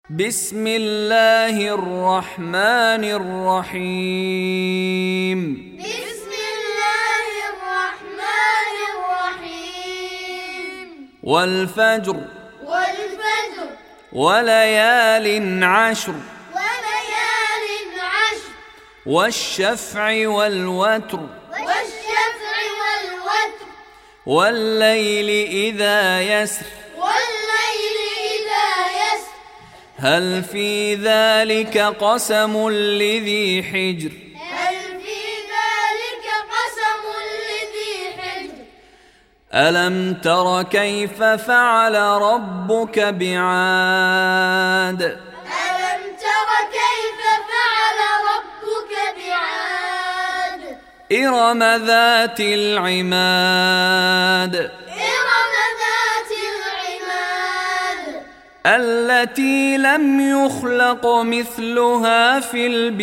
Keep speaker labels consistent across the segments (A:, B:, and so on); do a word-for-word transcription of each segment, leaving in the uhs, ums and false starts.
A: بسم الله الرحمن الرحيم
B: بسم الله الرحمن الرحيم
A: والفجر
B: والفجر
A: وليال عشر
B: وليال عشر
A: والشفع والوتر
B: والشفع والوتر
A: والليل إذا يسر
B: والليل إذا يسر
A: هل في ذلك قسم لذي حجر
B: هل في ذلك قسم لذي حجر
A: ألم تر كيف فعل ربك بعاد
B: ألم تر كيف فعل ربك بعاد
A: إرم ذات العماد
B: إرم ذات العماد
A: التي لم يخلق مثلها في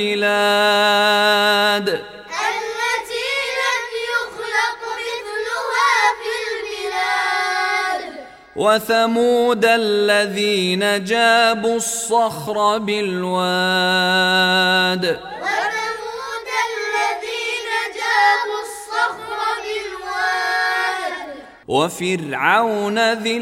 A: البلاد
B: التي لم يخلق مثلها في البلاد
A: وثمود الذين جابوا الصخر بالواد
B: وثمود الذين جابوا الصخر بالواد
A: وفرعون ذي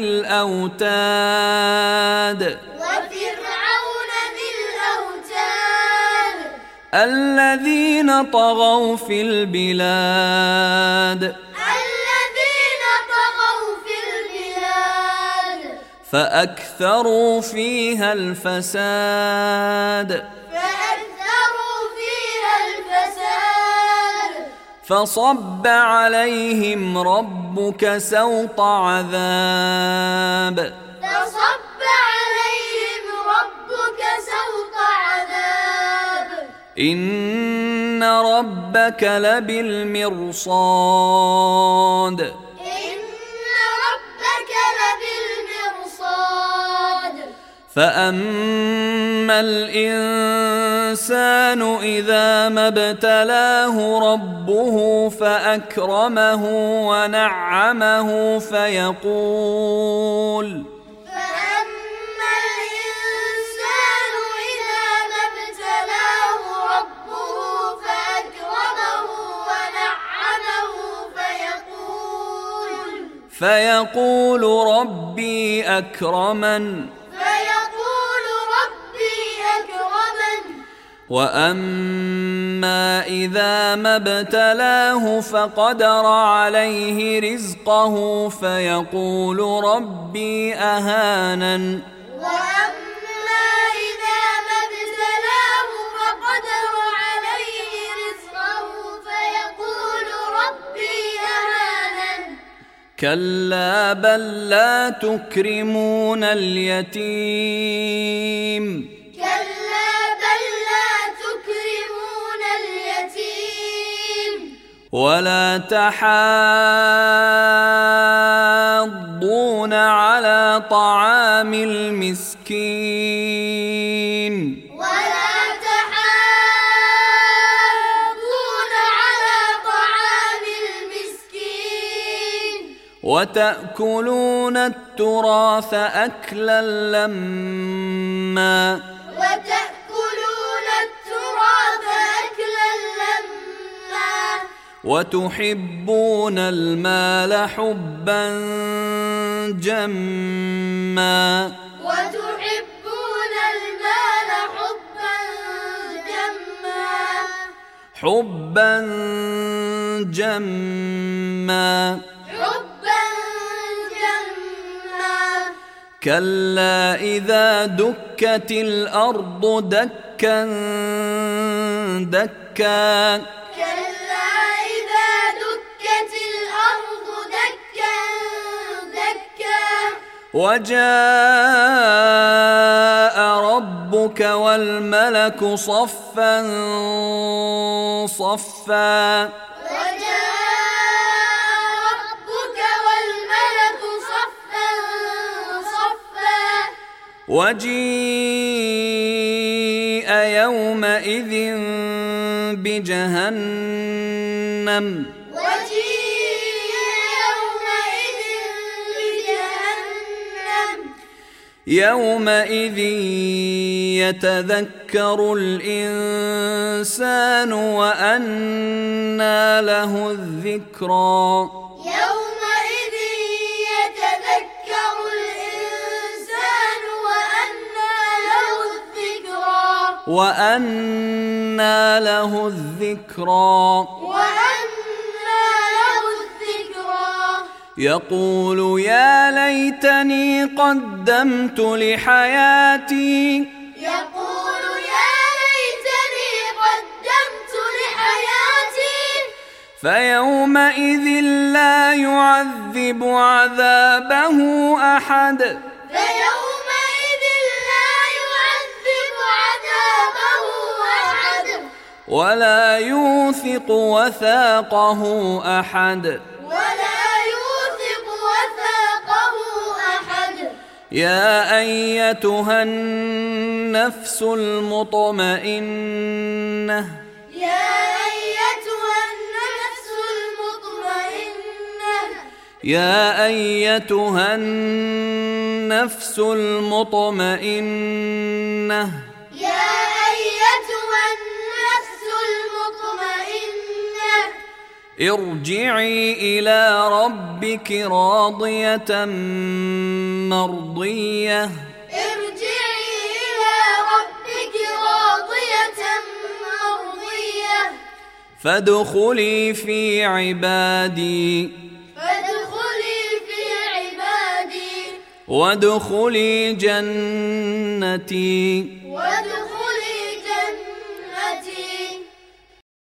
A: الأوتاد
B: وفرعون ذي الأوتاد
A: الذين طغوا في البلاد
B: الذين طغوا في البلاد
A: فأكثروا فيها الفساد
B: فأكثروا فيها الفساد
A: فصب عليهم ربك سوط عذاب
B: فصب عليهم ربك سوط عذاب
A: إن ربك لبالمرصاد
B: إن ربك لبالمرصاد
A: فأما الإنسان إذا ما ابتلاه ربه فأكرمه ونعمه فيقول
B: فأما الإنسان إذا ما ابتلاه ربه فأكرمه ونعمه فيقول
A: فيقول ربي أكرمن
B: فيقول ربي أكرمن
A: وأما إذا ما ابتلاه فقدر عليه رزقه فيقول ربي أهانن
B: وأما إذا ما ابتلاه فقدر عليه رزقه فيقول ربي أهانن
A: كلا بل لا تكرمون اليتيم
B: كلا بل لا تكرمون اليتيم
A: ولا تحاضون على طعام المسكين
B: ولا تحاضون على طعام المسكين
A: وتأكلون التراث أكلا لما
B: وتأكلون التراث أكلا لما
A: وتحبون المال حبا جما
B: وتحبون المال حبا جما
A: حبا جما
B: حبا جما
A: كلا إذا دكت الأرض دكا دكا
B: كلا إذا دكت الأرض دكا دكا
A: وجاء ربك والملك صفا صفا
B: وجاء ربك والملك صفا صفا
A: وجيء يومئذ بجهنم
B: وجيء يومئذ بجهنم
A: يومئذ يتذكر الإنسان وأنى له الذكرى
B: يومئذ يتذكر الإنسان وأنى له الذكرى
A: وأنى له الذكرى
B: وأنى له الذكرى
A: يقول يا ليتني قدمت لحياتي
B: يقول يا ليتني قدمت لحياتي
A: فيومئذ لا يعذب عذابه أحد
B: فيومئذ لا يعذب عذابه أحد
A: ولا يوثق وثاقه أحد
B: ولا يوثق وثاقه أحد
A: يا أيتها النفس المطمئنة
B: يا أيتها النفس المطمئنة
A: يا أيتها النفس المطمئنة
B: يا أيتها النفس المطمئنة
A: ارجعي إلى ربك راضية مرضية
B: ارجعي إلى ربك راضية مرضية
A: فادخلي في عبادي
B: فادخلي في عبادي
A: وادخلي جنتي
B: وادخلي